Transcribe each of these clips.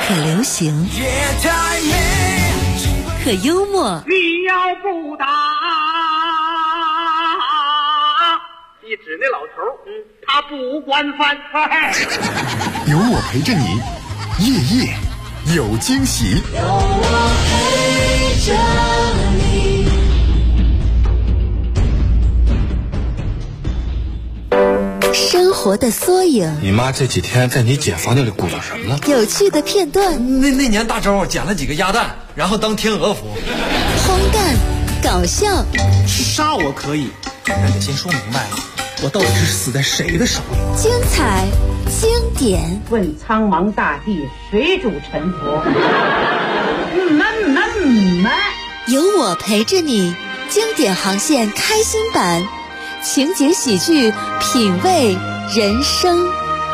可流行，可幽默。 你要不打，你指那老头，他不管饭菜。 有我陪着你，夜夜有惊喜。 有我陪着你。 生活的缩影。 你妈这几天在你姐房间里鼓捣什么呢？ 有趣的片段。 那年大周捡了几个鸭蛋，然后当天鹅服。 荒诞，搞笑。 杀我可以，但得先说明白了，我到底是死在谁的手里？ 精彩，经典。 问苍茫大地，谁主沉浮？ 有我陪着你，经典航线开心版。情景喜剧，品味人生。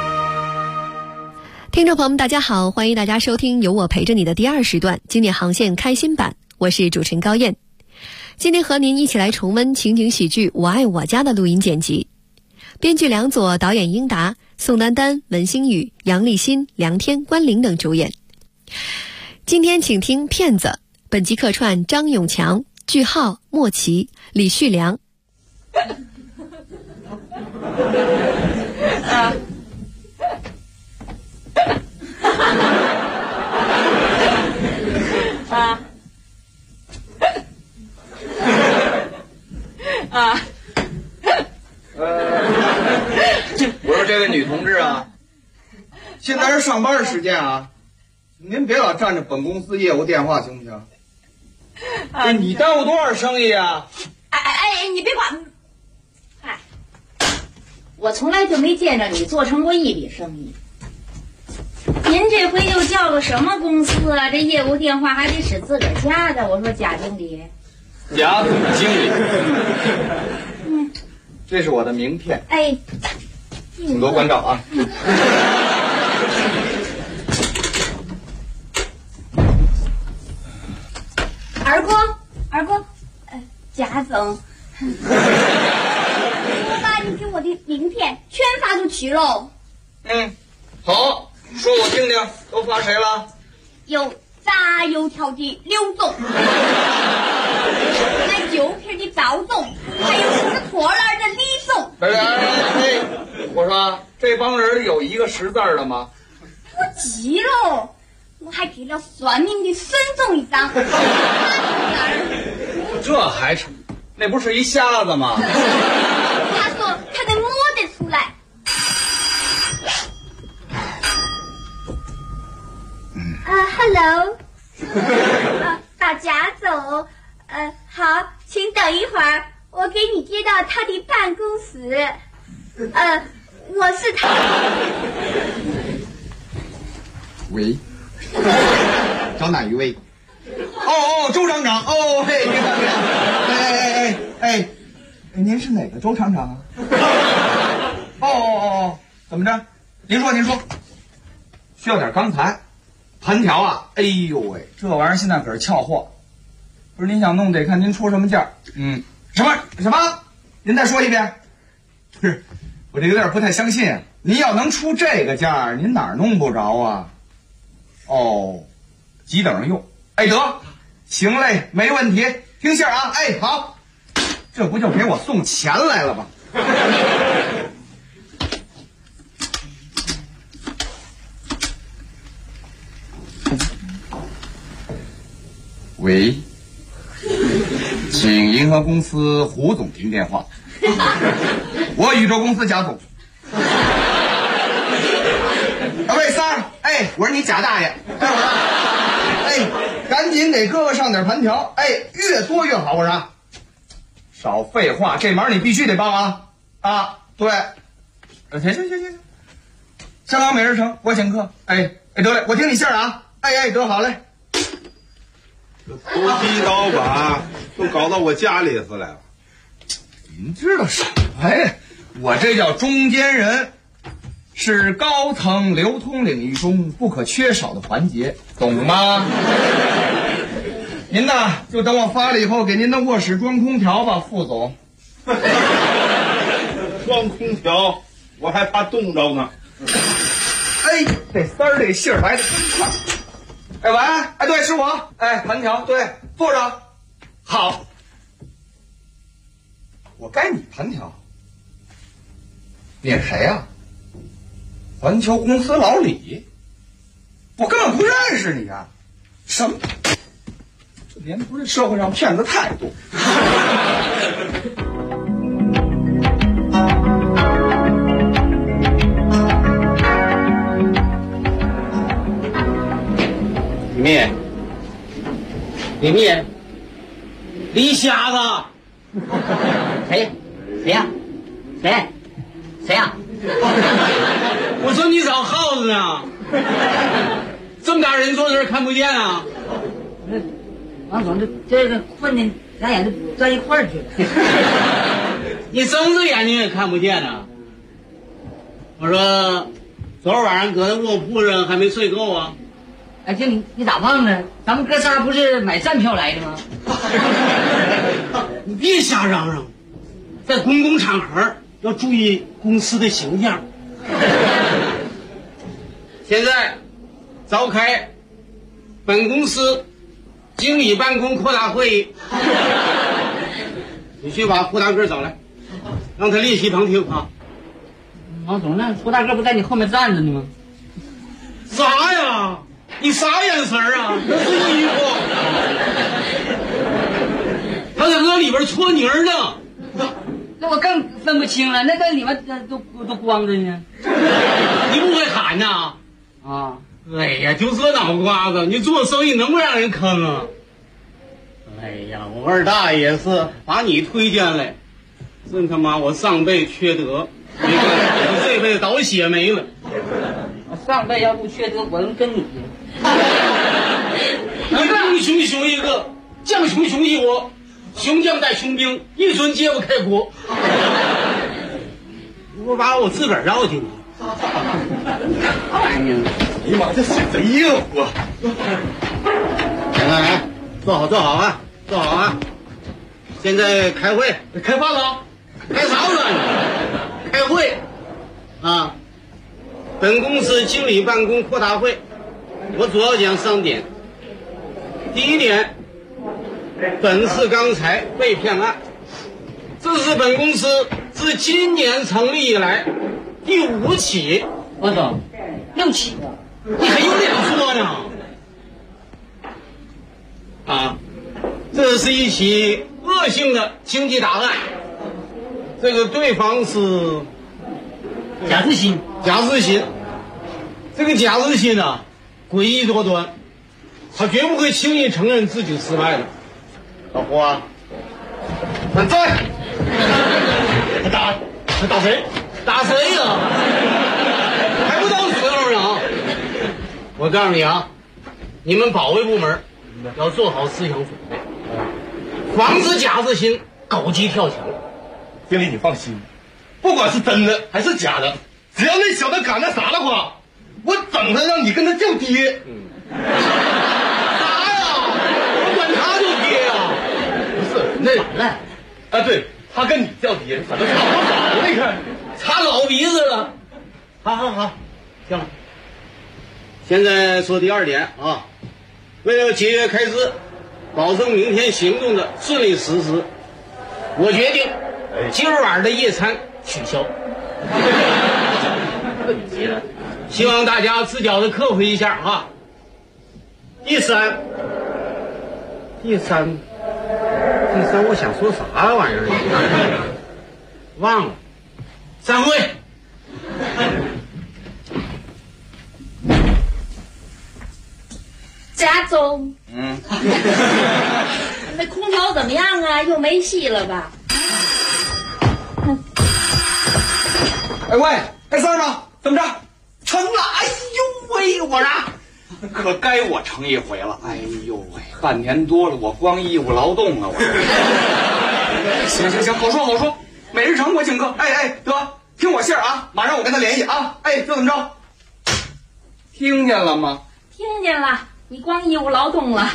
听众朋友们大家好，欢迎大家收听有我陪着你的第2时段经典航线开心版，我是主持人高燕。今天和您一起来重温情景喜剧《我爱我家》的录音剪辑，编剧梁左，导演英达，宋丹丹、文星宇、杨立新、梁天、关凌等主演。今天请听骗子，本集客串张永强、句号、莫奇、李旭良。 我说这位女同志啊，现在是上班的时间啊，您别老占着本公司业务电话行不行？你耽误多少生意啊？ 哎，你别管。嗨，我从来就没见着你做成过一笔生意。您这回又叫了什么公司啊？这业务电话还得使自个儿家的。我说贾经理， 贾总经理，这是我的名片。 哎， 请多关照啊。 二哥，贾总，我把你给我的名片全发出去喽。 好，说我听听，都发谁了？ 有炸油条的刘总，卖酒瓶的赵总，还有吃拖拉的李总。 我说这帮人有一个识字的吗？ 我急喽。我还给了算命的孙总一张， 这还成？那不是一瞎子吗？ 他说他能摸得出来。Hello， 大贾总，好，请等一会儿，我给你接到他的办公室。我是他。 喂。找哪一位？周厂长。嘿，您是哪个周厂长啊？怎么着？您说，需要点钢材、盘条啊？哎呦喂，这玩意儿现在可是俏货。不是您想弄得看您出什么价？什么？您再说一遍。不是，我这有点不太相信。您要能出这个价，您哪儿弄不着啊？急等着用。得，行嘞，没问题，听信儿啊。好，这不就给我送钱来了吗？喂，请银河公司胡总听电话。我宇宙公司贾总。喂，三儿，我是你贾大爷。赶紧给哥哥上点盘条，越多越好。我说，少废话，这忙你必须得帮啊！对，行，香港美人城我请客，得嘞，我听你信儿啊，得好嘞。 这投机倒把都搞到我家里来了， 您知道什么呀？我这叫中间人，是高层流通领域中不可缺少的环节，懂吗？您呐，就等我发了以后给您的卧室装空调吧，副总。 装空调，我还怕冻着呢。 这三儿这信儿来的真快。 哎喂，哎对，是我。哎，盘条，对，坐着。好。我该你盘条。你是谁呀？环球公司老李。我根本不认识你啊！什么？这年头这社会上骗子太多。 李密，李瞎子，谁呀？谁呀？我说你找耗子呢？这么大人做事看不见啊？ 王总，这个混的咱眼睛在一块儿去了。 你睁着眼睛也看不见啊？我说，昨儿晚上搁那卧铺上还没睡够啊？ 哎，经理，你咋忘了？咱们哥仨不是买站票来的吗？ 你别瞎嚷嚷，在公共场合要注意公司的形象。现在召开本公司经理办公扩大会议，你去把胡大个找来，让他列席旁听啊。 王总，那胡大个不在你后面站着呢吗？ 啥呀？你啥眼神啊？那是衣服，他在搁里边搓泥儿呢。 那我更分不清了，那在里面都光着呢。 你不会喊呐？ 啊！ 哎呀，就这脑瓜子，你做生意能不让人坑啊？哎呀，我二大爷是把你推荐来，真他妈我上辈缺德，你看我这辈子倒血霉了。 我上辈要不缺德，我能跟你？ 英雄雄一个，将雄雄一我，雄将带雄兵，一尊揭不开国。我把我自个儿绕进去。 哎呀妈，这是贼热乎！ 来，坐好啊，坐好啊！现在开会， 开饭了？ 开啥呢？开会啊！本公司经理办公扩大会，我主要讲3点。第一点，本次钢材被骗案，这是本公司自今年成立以来第5起。 王总，6起了， 你还有脸说呢？啊，这是一起恶性的经济大案，这个对方是贾志新。 这个贾志新啊，诡异多端，他绝不会轻易承认自己失败的。老胡啊，他在，他打谁？打谁呀？还不到时候呢！我告诉你啊，你们保卫部门要做好思想准备，防止贾志新狗急跳墙。 经理，你放心，不管是真的还是假的，只要那小子敢那啥的话，我整他让你跟他叫爹。 啥呀？我管他叫爹呀？ 不是那反了啊，对他跟你叫爹，怎么差不少？你看擦老鼻子了。好，行了。现在说第2点啊，为了节约开支，保证明天行动的顺利实施，我决定今儿晚的夜餐取消。希望大家自觉的克服一下啊。第三，我想说啥玩意儿？忘了。散会。 贾总，那空调怎么样啊？又没戏了吧？ 哎喂，哎三儿吗？怎么着？成了！哎呦喂，我啊，可该我成一回了。哎呦喂，半年多了，我光义务劳动啊，我。行，好说，每日成我请客。哎，得听我信儿啊，马上我跟他联系啊。哎，就这么着。听见了吗？ 听见了，你光义务劳动了。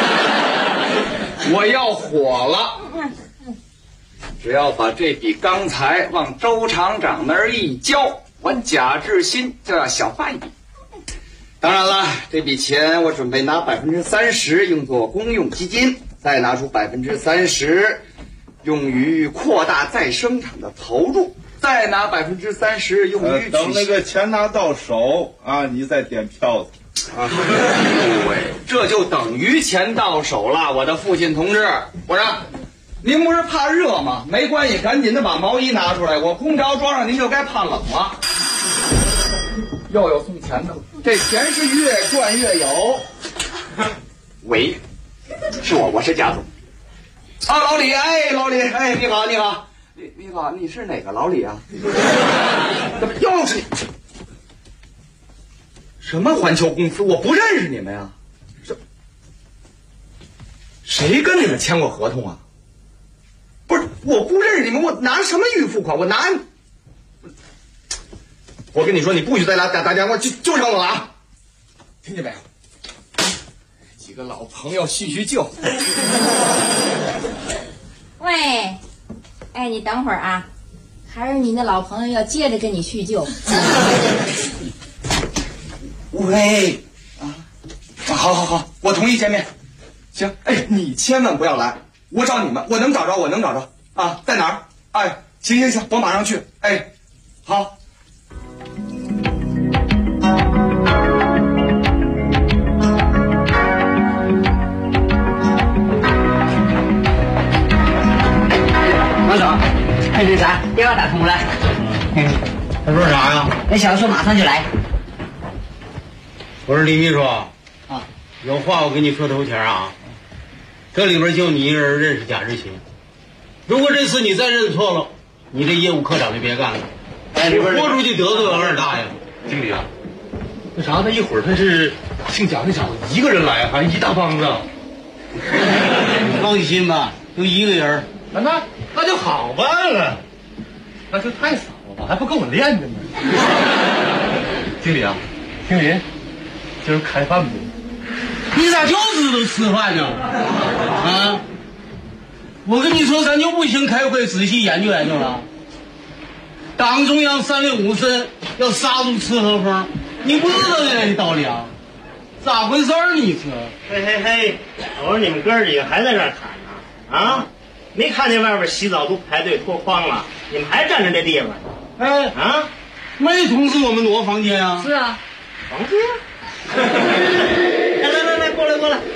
我要火了。只要把这笔钢材往周厂长那儿一交，我贾志新就要小发一笔。 当然了，这笔钱我准备拿30%用作公用基金，再拿出30%用于扩大再生产的投入，再拿30%用于等那个钱拿到手啊，你再点票子。 哎呦喂，这就等于钱到手了，我的父亲同志。我说， 您不是怕热吗？没关系，赶紧的把毛衣拿出来，我空调装上，您就该怕冷了。又有送钱的了，这钱是越赚越有。 喂，是我是贾总。啊，老李，哎，老李，哎，你好，你好，你好，你是哪个老李啊？怎么又是你？什么环球公司？我不认识你们呀！谁跟你们签过合同啊？不是，我不认识你们，我拿什么预付款？我拿……我跟你说，你不许再打电话，就上我了啊！听见没有？几个老朋友叙叙旧。 喂，哎，你等会儿啊，还是你那老朋友要接着跟你叙旧。 喂，好，我同意见面。行，哎，你千万不要来，我找你们，我能找着啊，在哪儿？哎，行，我马上去。哎，好。 王总，哎，那啥，电话打通了。 他说啥呀？ 那小子说马上就来。 我说李秘书啊，有话我跟你说头前啊，这里边就你一人认识贾志新。如果这次你再认错了，你这业务科长就别干了。哎，你豁出去得罪王二大爷。 经理啊，那啥，那一会儿他是姓贾那小子一个人来，还一大帮子。 你放心吧，就一个人。 那就好办了，那就太少了，还不跟我练着呢。经理啊，经理，今儿开饭不？ 你咋就知道吃饭呢？啊！我跟你说，咱就不行开会仔细研究研究了。党中央365参要杀出刺头风，你不知道这道理啊？咋回事儿？你说？ 嘿，我说你们哥几个还在这儿侃呢？啊？没看见外边洗澡都排队脱光了，你们还站着这地方？ 哎啊，没通知我们挪房间啊？ 是啊，房间。来，过来。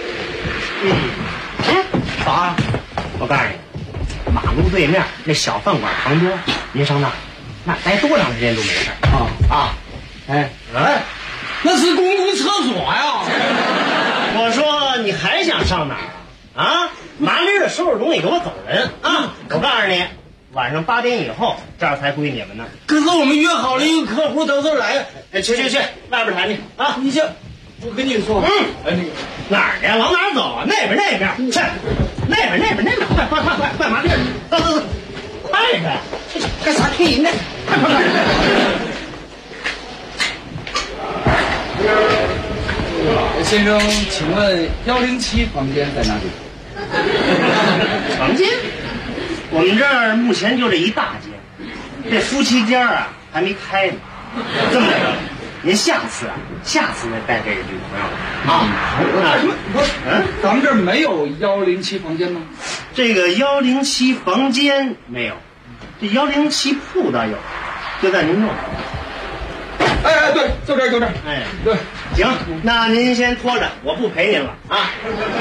嫂啊，我告诉你，马路对面那小饭馆旁边，您上那待多长时间都没事啊！ 哎，那是公共厕所呀！ 我说你还想上哪儿啊？麻利的收拾东西给我走人啊！我告诉你，晚上8点以后这儿才归你们呢。 可是我们约好了一个客户到这儿来。 哎，去，外边谈去啊！ 你这，我跟你说， 哪儿去？往哪儿走啊？那边，去，那边，快，麻利，走，快点！干啥推人呢？快！ 先生，请问107房间在哪里？ 房间？我们这儿目前就这一大间，这夫妻间啊还没开呢。这么着，您下次再带这个女朋友啊？ 咱们这儿没有107房间吗？ 这个107房间没有，这107铺倒有，就在您这儿。 哎，对，就这儿。 哎，对，行，那您先拖着，我不陪您了啊。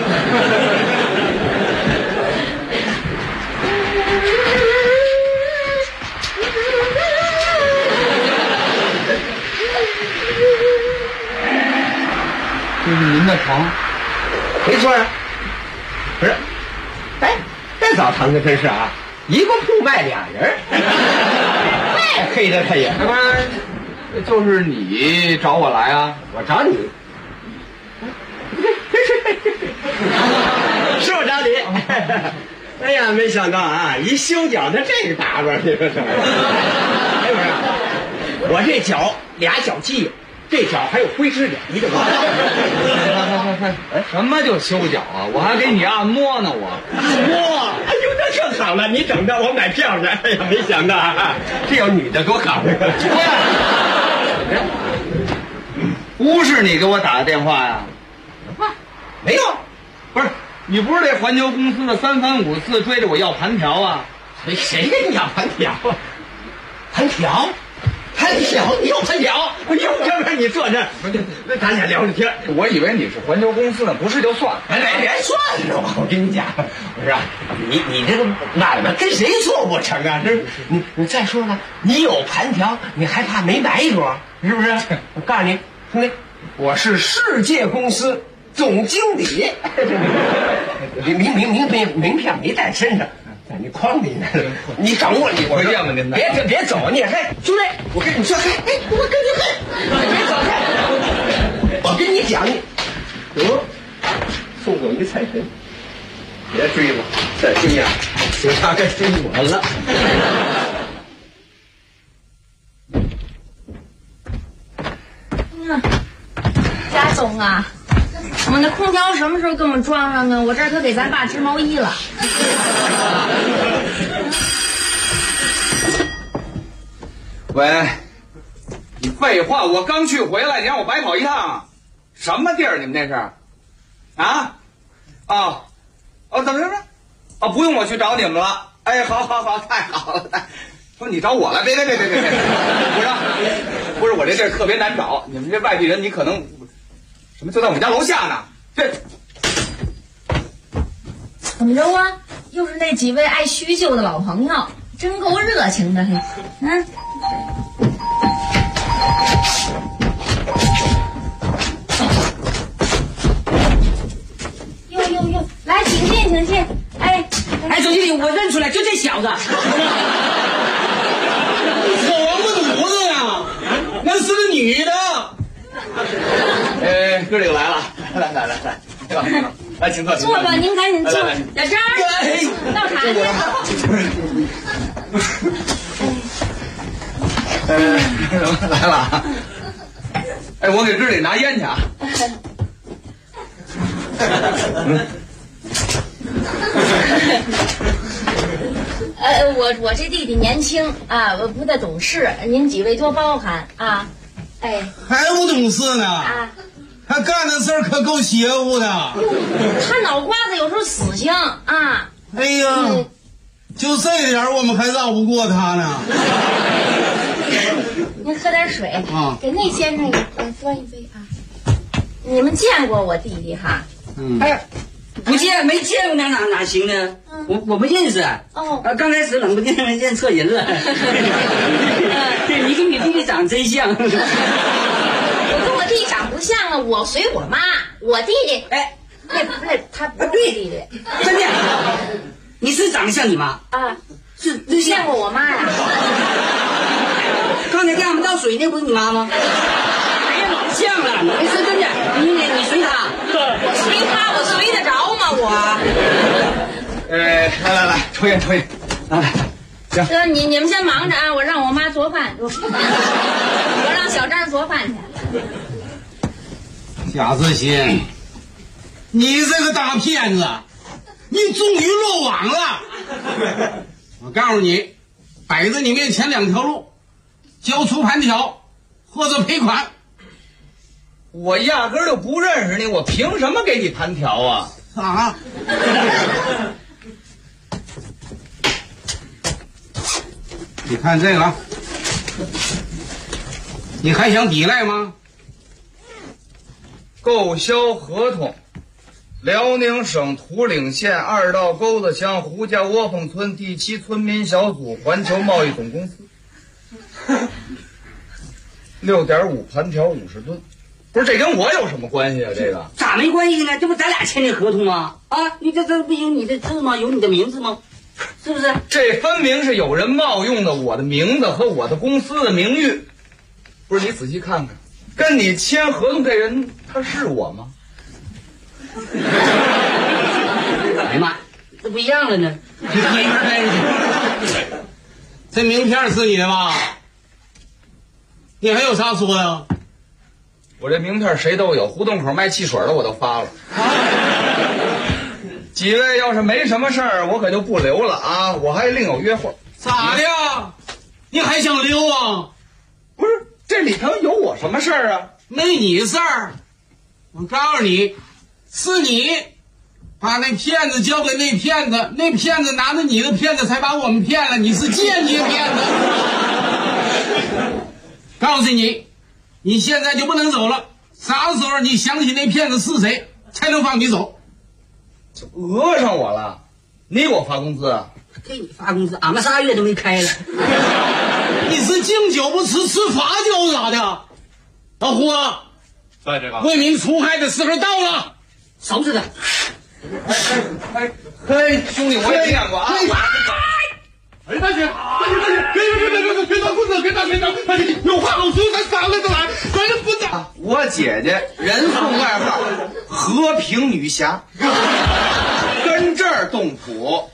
这是您的床， 没错啊。不是，哎，这澡堂子真是啊，一个铺卖俩人，太黑了他也。 不是。就是你找我来啊？ 我找你，是我找你。哎呀，没想到啊，一修脚的这个打扮，你说什么？哎，不是，我这脚俩脚气，这脚还有灰指甲，你怎么？ 哎，什么叫修脚啊？我还给你按摩呢，我按摩。哎呦，那更好了，你整的我买票去。哎呀，没想到啊，这有女的多好。 不是你给我打的电话呀？ 没有， 不是，你不是这环球公司的3番5次追着我要盘条啊？ 谁跟你要盘条啊？盘条？你有盘条？要不然你坐这儿，那咱俩聊聊天。 我以为你是环球公司呢，不是就算了。 别算了，我跟你讲，不是你这个买卖跟谁做不成啊？这你再说了，你有盘条，你还怕没买主？是不是？我告诉你，兄弟，我是世界公司总经理，名片没带身上。你诓你呢？你等我， 我见过您的。 别走，你嘿，兄弟，我跟你说，嘿，我跟你嘿，别走开！我跟你讲，得送我一财神，别追了，再追呀，就他该追我了。 贾总啊，我那空调什么时候给我们装上啊？我这儿可给咱爸织毛衣了。 喂，你废话，我刚去回来，你让我白跑一趟，什么地儿？你们这是？啊？哦，怎么着？哦，不用我去找你们了。哎，好，太好了。说你找我来，别，不是我这地儿特别难找，你们这外地人，你可能什么就在我们家楼下呢。这怎么着啊？又是那几位爱叙旧的老朋友，真够热情的嘿。哟，来，请进。哎， 总经理，我认出来，就这小子。 我王八犊子呀，那是个女的。 哥几个来了，来，请坐。 坐吧，您赶紧坐。小张，倒茶去。 来了。哎，我给支里拿烟去啊。 我这弟弟年轻啊，我不太懂事，您几位多包涵啊。哎， 还不懂事呢啊！他干的事儿可够邪乎的。 他脑瓜子有时候死性啊。 哎呀，就这点我们还绕不过他呢。 您喝点水啊，给那先生也端一杯啊。你们见过我弟弟哈？ 哎，没见过哪行呢？我不认识。哦，刚开始冷不丁认错人了。对，你跟你弟弟长真像。 我跟我弟长不像啊，我随我妈，我弟弟那不是他不是弟弟。 真的？你是长得像你妈啊？ 是见过我妈呀？ 刚才掉不倒水那不是你妈吗？哎呀，老像了。没事，真的，你随他。 我随他，我随得着吗？我。 来，抽烟，来。 行，你们先忙着啊，我让我妈做饭，我让小张做饭去。 贾志新，你这个大骗子，你终于落网了。我告诉你，摆在你面前2条路，交出盘条或者赔款。 我压根儿就不认识你，我凭什么给你盘条啊？ 啊？你看这个，你还想抵赖吗？ 购销合同，辽宁省图岭县2道沟子乡胡家窝棚村第7村民小组环球贸易总公司，6.5盘条50吨。不是，这跟我有什么关系啊？这个咋没关系呢？这不咱俩签的合同吗？啊，你这不有你的字吗？有你的名字吗？是不是？ 这分明是有人冒用的我的名字和我的公司的名誉。不是，你仔细看看，跟你签合同这人他是我吗？ 哎呀妈，这不一样了呢。 这名片是你的吧？你还有啥说的？ 我这名片谁都有，胡同口卖汽水的我都发了。几位要是没什么事儿，我可就不留了啊！我还另有约会。 咋的？你还想溜啊？ 不是，这里头有我什么事儿啊？ 没你事儿。我告诉你，是你把那骗子交给那骗子，那骗子拿着你的骗子才把我们骗了，你是间接骗子。告诉你，你现在就不能走了，啥时候你想起那骗子是谁，才能放你走。 讹上我了，你给我发工资啊？ 给你发工资，俺们3月都没开了。 你是敬酒不吃吃罚酒咋的？老胡啊， 在这个为民除害的时候到了， 收拾他。 嘿，兄弟，我也见过啊。 哎，大姐，别打棍子，别打！有话好说，咱商量着来，咱不打。 我姐姐人送外号和平女侠，跟这儿动土，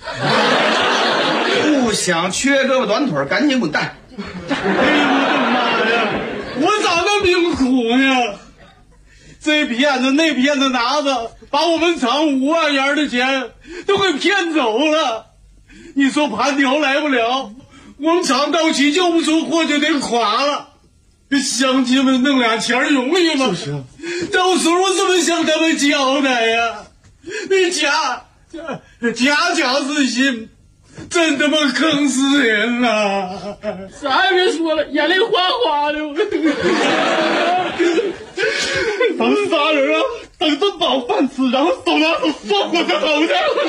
不想缺胳膊短腿，赶紧滚蛋！ 哎呦我的妈呀！我咋那命苦呢？这骗子那骗子拿着把我们厂5万元的钱都给骗走了。你说盘条来不了，我们厂到期交不出货就得垮了。乡亲们弄俩钱容易吗？到时候我怎么向他们交代呀？你假自信，真他妈坑死人了！啥也别说了，眼泪哗哗的。咱们仨人啊，等顿饱饭吃，然后手拿手说火车头去。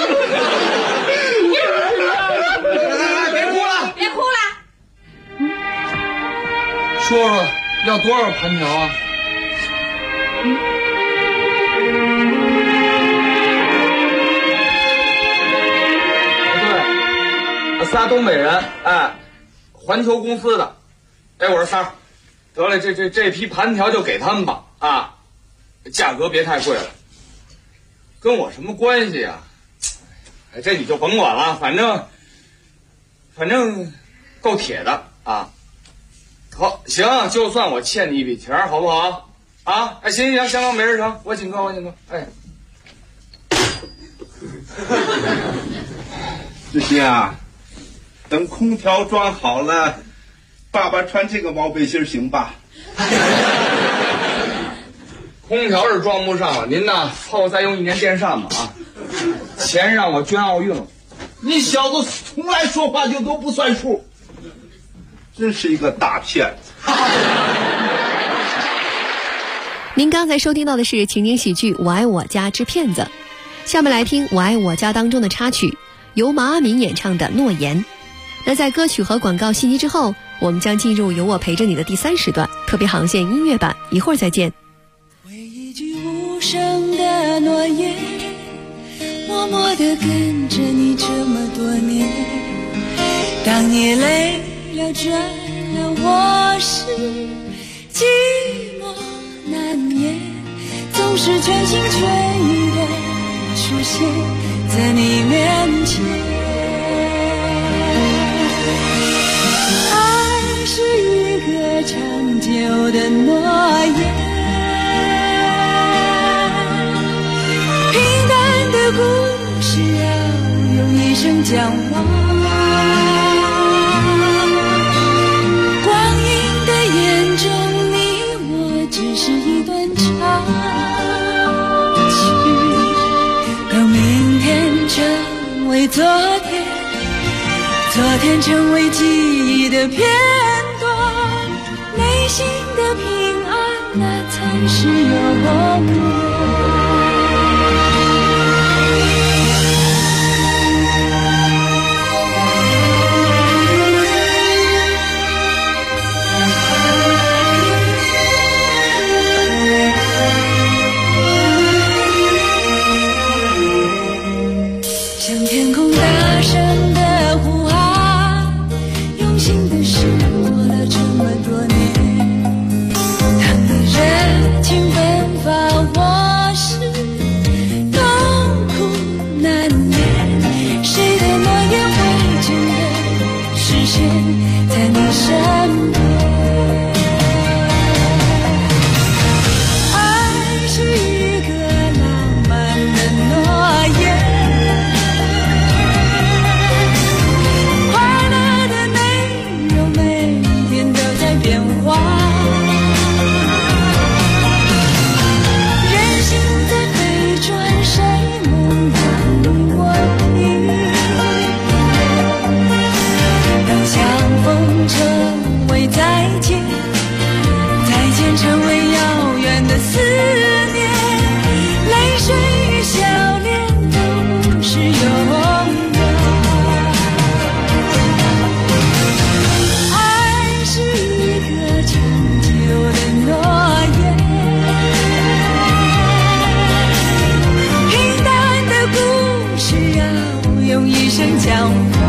别哭了， 别哭了。 说说要多少盘条啊？对，3东北人，哎，环球公司的。哎，我说三儿，得了，这批盘条就给他们吧，啊，价格别太贵了，跟我什么关系啊？哎，这你就甭管了，反正够铁的啊。好，行，就算我欠你一笔钱，好不好？啊，哎，行，没人成，我请客，哎。 志新啊，等空调装好了，爸爸穿这个毛背心行吧？ 空调是装不上了，您呢凑合再用1年电扇吧啊！钱让我捐奥运了。 你小子从来说话就都不算数，真是一个大骗子。 您刚才收听到的是情景喜剧《我爱我家之骗子》，下面来听《我爱我家》当中的插曲，由马阿敏演唱的《诺言》。那在歌曲和广告信息之后，我们将进入由我陪着你的第3时段特别航线音乐版，一会儿再见。 为一句无声的诺言，默默地跟着你这么多年，当你累了倦了，我是寂寞难言，总是全心全意地出现在你面前。爱是一个长久的诺言，平淡的故事要用一生讲完，光阴的眼中你我只是一段插曲，让明天成为昨天，昨天成为记忆的片段，内心的平安那才是永远。我讲话。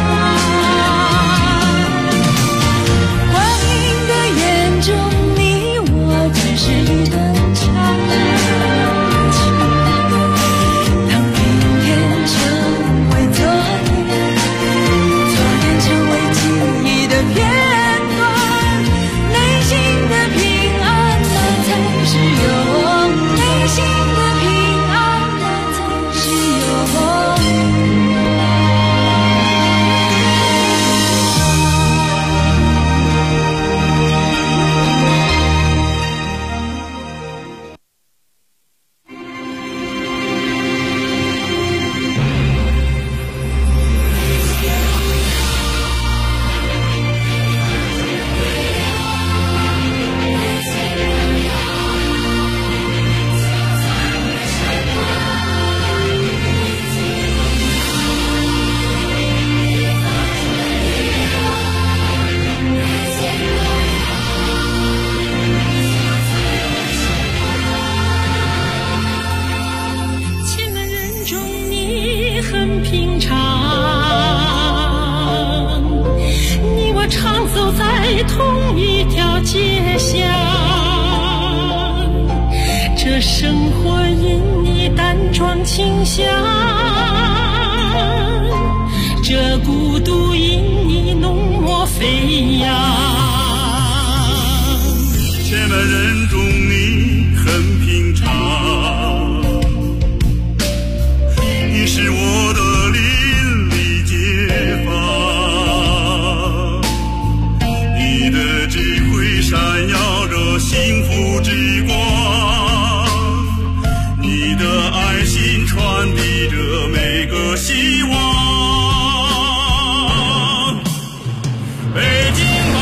光阴的眼中，你我只是一段插曲。当明天成为昨天，昨天成为记忆的片段，内心的平安，那才是永。内心的平安，那才是永。生活因你淡妆清香，这孤独因你浓墨飞扬。 千万人中你很平常，你是我的邻里街坊，你的智慧闪耀着幸福之光，你的爱心传递着每个希望。北京榜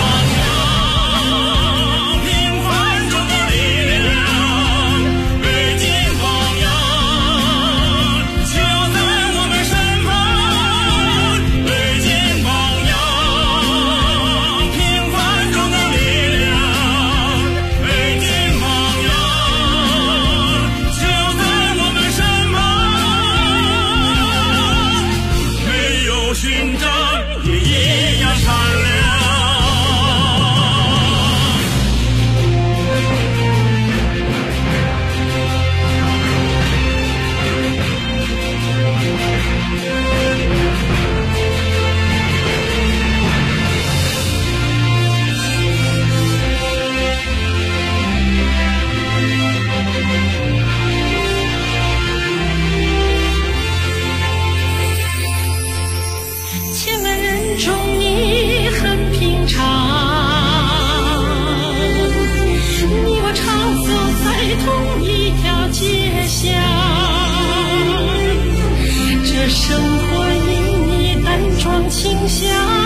样，平凡中的力量，北京榜样，就在我们身旁。北京榜样，平凡中的力量，北京榜样，就在我们身旁。没有勋章也一样闪亮。 千万人中你很平常，你我常走在同一条街巷，这生活因你淡妆清香。